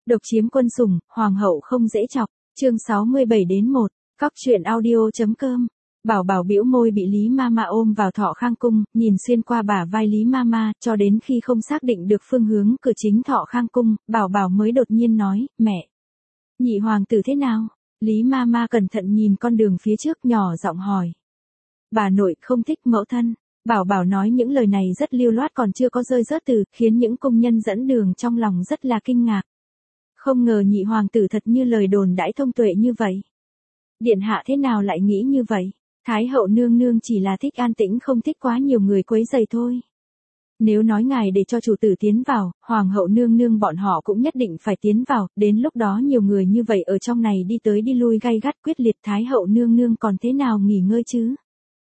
Độc chiếm quân sủng, hoàng hậu không dễ chọc. Chương 67-1. Cóc truyện audio.com. Bảo Bảo bĩu môi bị Lý Mama ôm vào Thọ Khang cung, nhìn xuyên qua bả vai Lý Mama, cho đến khi không xác định được phương hướng cửa chính Thọ Khang cung, Bảo Bảo mới đột nhiên nói, mẹ. Nhị hoàng tử thế nào? Lý Mama cẩn thận nhìn con đường phía trước, nhỏ giọng hỏi. Bà nội không thích mẫu thân. Bảo Bảo nói những lời này rất lưu loát, còn chưa có rơi rớt từ, khiến những công nhân dẫn đường trong lòng rất là kinh ngạc. Không ngờ nhị hoàng tử thật như lời đồn đãi thông tuệ như vậy. Điện hạ thế nào lại nghĩ như vậy? Thái hậu nương nương chỉ là thích an tĩnh, không thích quá nhiều người quấy rầy thôi. Nếu nói ngài để cho chủ tử tiến vào, hoàng hậu nương nương bọn họ cũng nhất định phải tiến vào, đến lúc đó nhiều người như vậy ở trong này đi tới đi lui gay gắt quyết liệt, Thái hậu nương nương còn thế nào nghỉ ngơi chứ?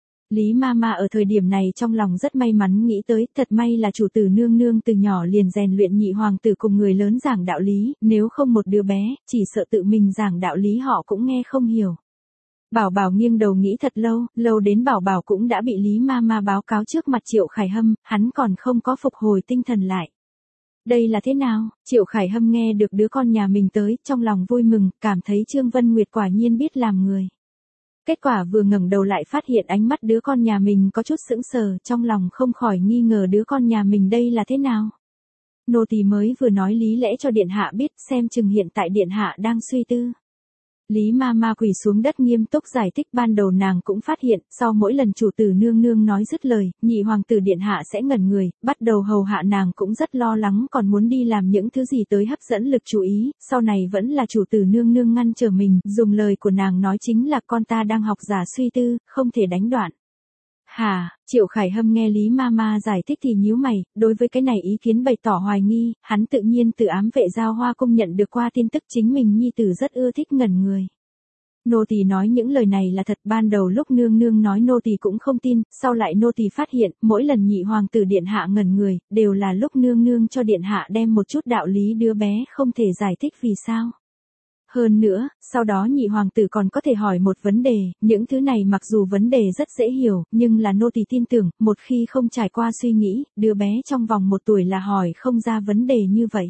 Lý Mama ở thời điểm này trong lòng rất may mắn nghĩ tới, thật may là chủ tử nương nương từ nhỏ liền rèn luyện nhị hoàng tử cùng người lớn giảng đạo lý, nếu không một đứa bé, chỉ sợ tự mình giảng đạo lý họ cũng nghe không hiểu. Bảo Bảo nghiêng đầu nghĩ thật lâu đến Bảo Bảo cũng đã bị Lý Mama báo cáo trước mặt Triệu Khải Hâm, hắn còn không có phục hồi tinh thần lại. Đây là thế nào? Triệu Khải Hâm nghe được đứa con nhà mình tới, trong lòng vui mừng, cảm thấy Trương Vân Nguyệt quả nhiên biết làm người. Kết quả vừa ngẩng đầu lại phát hiện ánh mắt đứa con nhà mình có chút sững sờ, trong lòng không khỏi nghi ngờ đứa con nhà mình đây là thế nào. Nô tỳ mới vừa nói lý lẽ cho điện hạ biết, xem chừng hiện tại điện hạ đang suy tư. Lý Mama quỳ xuống đất nghiêm túc giải thích, ban đầu nàng cũng phát hiện, sau mỗi lần chủ tử nương nương nói dứt lời, nhị hoàng tử điện hạ sẽ ngẩn người, bắt đầu hầu hạ nàng cũng rất lo lắng, còn muốn đi làm những thứ gì tới hấp dẫn lực chú ý, sau này vẫn là chủ tử nương nương ngăn trở mình, dùng lời của nàng nói chính là con ta đang học giả suy tư, không thể đánh đoạn. Hà, Triệu Khải Hâm nghe Lý Mama giải thích thì nhíu mày, đối với cái này ý kiến bày tỏ hoài nghi, hắn tự nhiên từ ám vệ Giao Hoa cung nhận được qua tin tức chính mình nhi tử rất ưa thích ngẩn người. Nô tỳ nói những lời này là thật, ban đầu lúc nương nương nói nô tỳ cũng không tin, sau lại nô tỳ phát hiện, mỗi lần nhị hoàng tử điện hạ ngẩn người, đều là lúc nương nương cho điện hạ đem một chút đạo lý đứa bé không thể giải thích vì sao. Hơn nữa, sau đó nhị hoàng tử còn có thể hỏi một vấn đề, những thứ này mặc dù vấn đề rất dễ hiểu, nhưng là nô tỳ tin tưởng, một khi không trải qua suy nghĩ, đứa bé trong vòng 1 tuổi là hỏi không ra vấn đề như vậy.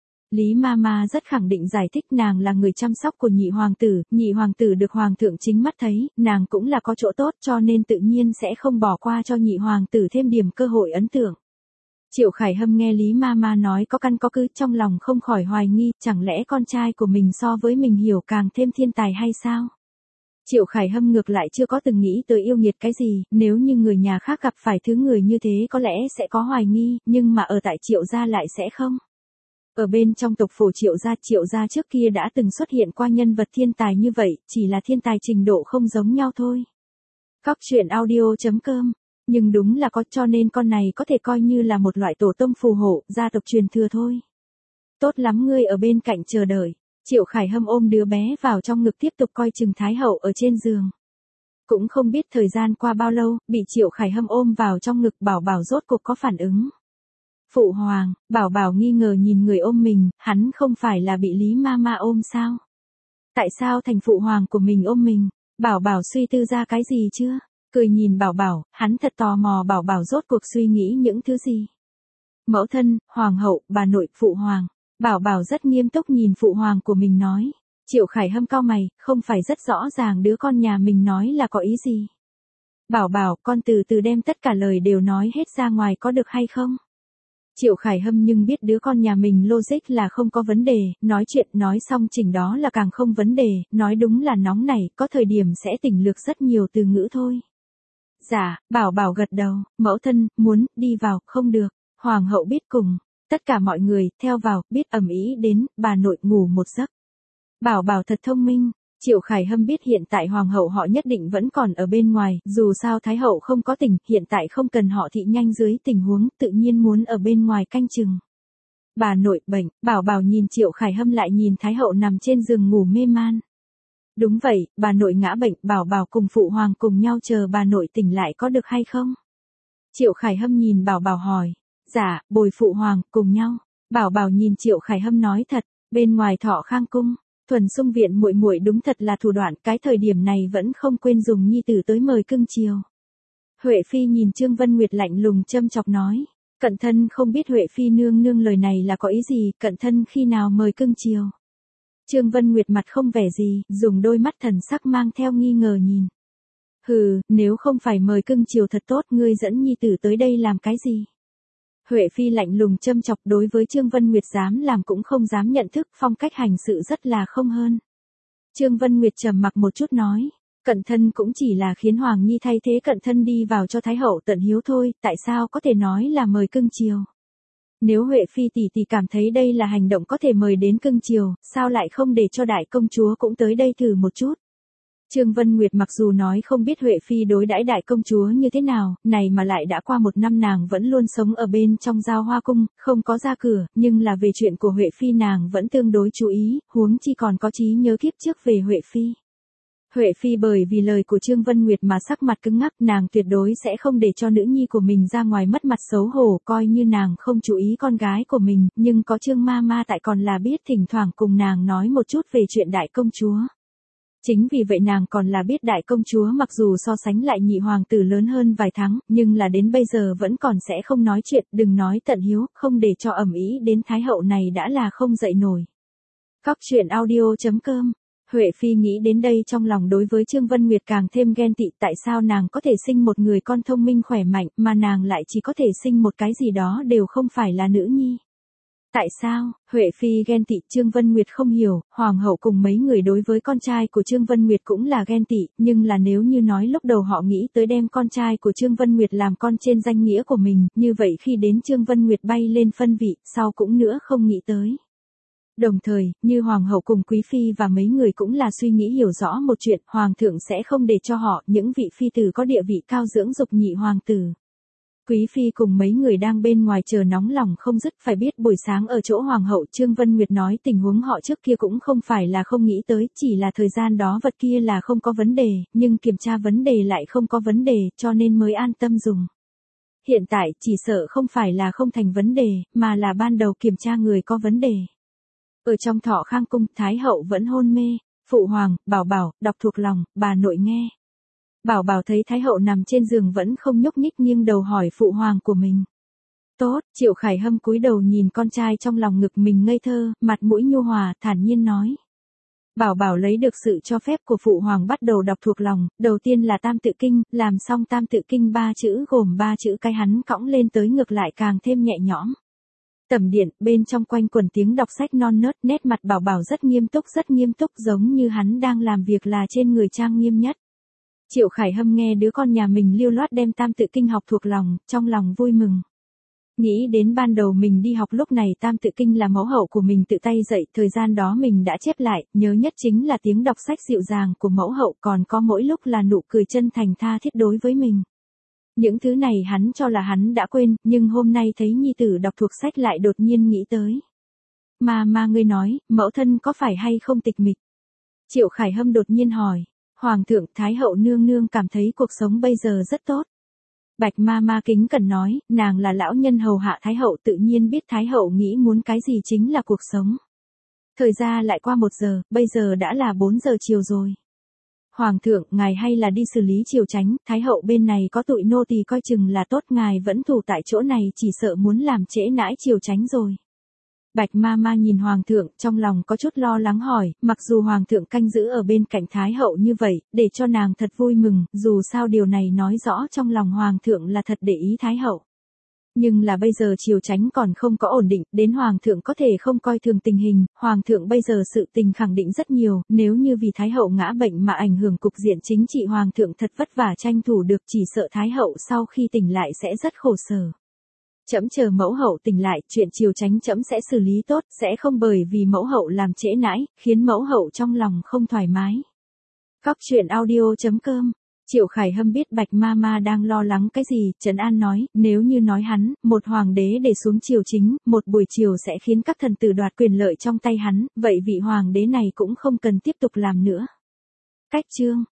Lý Mama rất khẳng định giải thích, nàng là người chăm sóc của nhị hoàng tử được hoàng thượng chính mắt thấy, nàng cũng là có chỗ tốt cho nên tự nhiên sẽ không bỏ qua cho nhị hoàng tử thêm điểm cơ hội ấn tượng. Triệu Khải Hâm nghe Lý Mama nói có căn có cứ, trong lòng không khỏi hoài nghi, chẳng lẽ con trai của mình so với mình hiểu càng thêm thiên tài hay sao? Triệu Khải Hâm ngược lại chưa có từng nghĩ tới yêu nghiệt cái gì, nếu như người nhà khác gặp phải thứ người như thế có lẽ sẽ có hoài nghi, nhưng mà ở tại Triệu gia lại sẽ không. Ở bên trong tộc phủ Triệu gia trước kia đã từng xuất hiện qua nhân vật thiên tài như vậy, chỉ là thiên tài trình độ không giống nhau thôi. Cóc truyện audio.com. Nhưng đúng là có, cho nên con này có thể coi như là một loại tổ tông phù hộ, gia tộc truyền thừa thôi. Tốt lắm, ngươi ở bên cạnh chờ đợi. Triệu Khải Hâm ôm đứa bé vào trong ngực tiếp tục coi chừng Thái hậu ở trên giường. Cũng không biết thời gian qua bao lâu, bị Triệu Khải Hâm ôm vào trong ngực, Bảo Bảo rốt cuộc có phản ứng. Phụ hoàng, Bảo Bảo nghi ngờ nhìn người ôm mình, hắn không phải là bị Lý Mama ôm sao? Tại sao thành phụ hoàng của mình ôm mình? Bảo Bảo suy tư ra cái gì chưa? Cười nhìn Bảo Bảo, hắn thật tò mò Bảo Bảo rốt cuộc suy nghĩ những thứ gì. Mẫu thân, hoàng hậu, bà nội, phụ hoàng. Bảo Bảo rất nghiêm túc nhìn phụ hoàng của mình nói. Triệu Khải Hâm cau mày, không phải rất rõ ràng đứa con nhà mình nói là có ý gì. Bảo Bảo, con từ từ đem tất cả lời đều nói hết ra ngoài có được hay không? Triệu Khải Hâm nhưng biết đứa con nhà mình logic là không có vấn đề, nói chuyện nói xong chỉnh đó là càng không vấn đề, nói đúng là nóng này, có thời điểm sẽ tỉnh lược rất nhiều từ ngữ thôi. Dạ, Bảo Bảo gật đầu, mẫu thân, muốn, đi vào, không được, hoàng hậu biết cùng, tất cả mọi người, theo vào, biết ầm ĩ đến, bà nội ngủ một giấc. Bảo Bảo thật thông minh, Triệu Khải Hâm biết hiện tại hoàng hậu họ nhất định vẫn còn ở bên ngoài, dù sao thái hậu không có tỉnh, hiện tại không cần họ thị nhanh dưới tình huống, tự nhiên muốn ở bên ngoài canh chừng. Bà nội bệnh, Bảo Bảo nhìn Triệu Khải Hâm lại nhìn thái hậu nằm trên giường ngủ mê man. Đúng vậy, bà nội ngã bệnh, Bảo Bảo cùng phụ hoàng cùng nhau chờ bà nội tỉnh lại có được hay không? Triệu Khải Hâm nhìn Bảo Bảo hỏi. Dạ, bồi phụ hoàng, cùng nhau. Bảo Bảo nhìn Triệu Khải Hâm nói thật, bên ngoài Thọ Khang cung, Thuần Sung viện muội muội đúng thật là thủ đoạn, cái thời điểm này vẫn không quên dùng nhi tử tới mời cưng chiều. Huệ Phi nhìn Trương Vân Nguyệt lạnh lùng châm chọc nói. Cận thân không biết Huệ Phi nương nương lời này là có ý gì, cận thân khi nào mời cưng chiều. Trương Vân Nguyệt mặt không vẻ gì, dùng đôi mắt thần sắc mang theo nghi ngờ nhìn. Hừ, nếu không phải mời cưng chiều thật tốt, ngươi dẫn nhi tử tới đây làm cái gì? Huệ Phi lạnh lùng châm chọc, đối với Trương Vân Nguyệt dám làm cũng không dám nhận thức, phong cách hành sự rất là không hơn. Trương Vân Nguyệt trầm mặc một chút nói, cận thân cũng chỉ là khiến Hoàng Nhi thay thế cận thân đi vào cho Thái hậu tận hiếu thôi, tại sao có thể nói là mời cưng chiều? Nếu Huệ Phi tỷ tỷ cảm thấy đây là hành động có thể mời đến cưng chiều, sao lại không để cho đại công chúa cũng tới đây thử một chút? Trương Vân Nguyệt mặc dù nói không biết Huệ Phi đối đãi đại công chúa như thế nào, này mà lại đã qua 1 năm nàng vẫn luôn sống ở bên trong Giao Hoa Cung, không có ra cửa, nhưng là về chuyện của Huệ Phi nàng vẫn tương đối chú ý, huống chi còn có trí nhớ kiếp trước về Huệ Phi. Huệ Phi bởi vì lời của Trương Vân Nguyệt mà sắc mặt cứng ngắc, nàng tuyệt đối sẽ không để cho nữ nhi của mình ra ngoài mất mặt xấu hổ, coi như nàng không chú ý con gái của mình, nhưng có Trương ma ma tại còn là biết thỉnh thoảng cùng nàng nói một chút về chuyện đại công chúa. Chính vì vậy nàng còn là biết đại công chúa mặc dù so sánh lại nhị hoàng tử lớn hơn vài tháng, nhưng là đến bây giờ vẫn còn sẽ không nói chuyện, đừng nói tận hiếu, không để cho ầm ĩ đến Thái hậu này đã là không dậy nổi. Cóc truyện audio.com. Huệ Phi nghĩ đến đây trong lòng đối với Trương Vân Nguyệt càng thêm ghen tị, tại sao nàng có thể sinh một người con thông minh khỏe mạnh mà nàng lại chỉ có thể sinh một cái gì đó đều không phải là nữ nhi. Tại sao? Huệ Phi ghen tị, Trương Vân Nguyệt không hiểu, hoàng hậu cùng mấy người đối với con trai của Trương Vân Nguyệt cũng là ghen tị, nhưng là nếu như nói lúc đầu họ nghĩ tới đem con trai của Trương Vân Nguyệt làm con trên danh nghĩa của mình, như vậy khi đến Trương Vân Nguyệt bay lên phân vị, sau cũng nữa không nghĩ tới. Đồng thời, như hoàng hậu cùng quý phi và mấy người cũng là suy nghĩ hiểu rõ một chuyện, hoàng thượng sẽ không để cho họ, những vị phi tử có địa vị cao dưỡng dục nhị hoàng tử. Quý phi cùng mấy người đang bên ngoài chờ nóng lòng không dứt, phải biết buổi sáng ở chỗ hoàng hậu Trương Vân Nguyệt nói tình huống họ trước kia cũng không phải là không nghĩ tới, chỉ là thời gian đó vật kia là không có vấn đề, nhưng kiểm tra vấn đề lại không có vấn đề, cho nên mới an tâm dùng. Hiện tại chỉ sợ không phải là không thành vấn đề, mà là ban đầu kiểm tra người có vấn đề. Ở trong Thọ Khang cung, Thái hậu vẫn hôn mê, phụ hoàng, Bảo Bảo, đọc thuộc lòng, bà nội nghe. Bảo Bảo thấy Thái hậu nằm trên giường vẫn không nhúc nhích, nghiêng đầu hỏi phụ hoàng của mình. Tốt, Triệu Khải Hâm cúi đầu nhìn con trai trong lòng ngực mình ngây thơ, mặt mũi nhu hòa, thản nhiên nói. Bảo Bảo lấy được sự cho phép của phụ hoàng bắt đầu đọc thuộc lòng, đầu tiên là Tam Tự Kinh, làm xong Tam Tự Kinh 3 chữ gồm 3 chữ cái hắn cõng lên tới ngược lại càng thêm nhẹ nhõm. Tẩm điện, bên trong quanh quần tiếng đọc sách non nớt, nét mặt Bảo Bảo rất nghiêm túc giống như hắn đang làm việc là trên người trang nghiêm nhất. Triệu Khải Hâm nghe đứa con nhà mình lưu loát đem Tam Tự Kinh học thuộc lòng, trong lòng vui mừng. Nghĩ đến ban đầu mình đi học lúc này Tam Tự Kinh là mẫu hậu của mình tự tay dạy, thời gian đó mình đã chép lại, nhớ nhất chính là tiếng đọc sách dịu dàng của mẫu hậu, còn có mỗi lúc là nụ cười chân thành tha thiết đối với mình. Những thứ này hắn cho là hắn đã quên, nhưng hôm nay thấy nhi tử đọc thuộc sách lại đột nhiên nghĩ tới. Mà ngươi nói, mẫu thân có phải hay không tịch mịch? Triệu Khải Hâm đột nhiên hỏi. Hoàng thượng, Thái hậu nương nương cảm thấy cuộc sống bây giờ rất tốt. Bạch ma kính cẩn nói, nàng là lão nhân hầu hạ Thái hậu tự nhiên biết Thái hậu nghĩ muốn cái gì chính là cuộc sống. Thời gian lại qua 1 giờ, bây giờ đã là 4 giờ chiều rồi. Hoàng thượng, ngài hay là đi xử lý triều chánh, Thái hậu bên này có tụi nô tỳ coi chừng là tốt, ngài vẫn thủ tại chỗ này chỉ sợ muốn làm trễ nãi triều chánh rồi. Bạch ma nhìn hoàng thượng, trong lòng có chút lo lắng hỏi, mặc dù hoàng thượng canh giữ ở bên cạnh Thái hậu như vậy, để cho nàng thật vui mừng, dù sao điều này nói rõ trong lòng hoàng thượng là thật để ý Thái hậu. Nhưng là bây giờ triều chánh còn không có ổn định, đến hoàng thượng có thể không coi thường tình hình, hoàng thượng bây giờ sự tình khẳng định rất nhiều, nếu như vì Thái hậu ngã bệnh mà ảnh hưởng cục diện chính trị hoàng thượng thật vất vả tranh thủ được, chỉ sợ Thái hậu sau khi tỉnh lại sẽ rất khổ sở. Trẫm chờ mẫu hậu tỉnh lại, chuyện triều chánh trẫm sẽ xử lý tốt, sẽ không bởi vì mẫu hậu làm trễ nãi, khiến mẫu hậu trong lòng không thoải mái. Cóc truyện audio.com. Triệu Khải Hâm biết Bạch ma đang lo lắng cái gì, trấn an nói, nếu như nói hắn, một hoàng đế để xuống triều chính, một buổi chiều sẽ khiến các thần tử đoạt quyền lợi trong tay hắn, vậy vị hoàng đế này cũng không cần tiếp tục làm nữa. Cách chương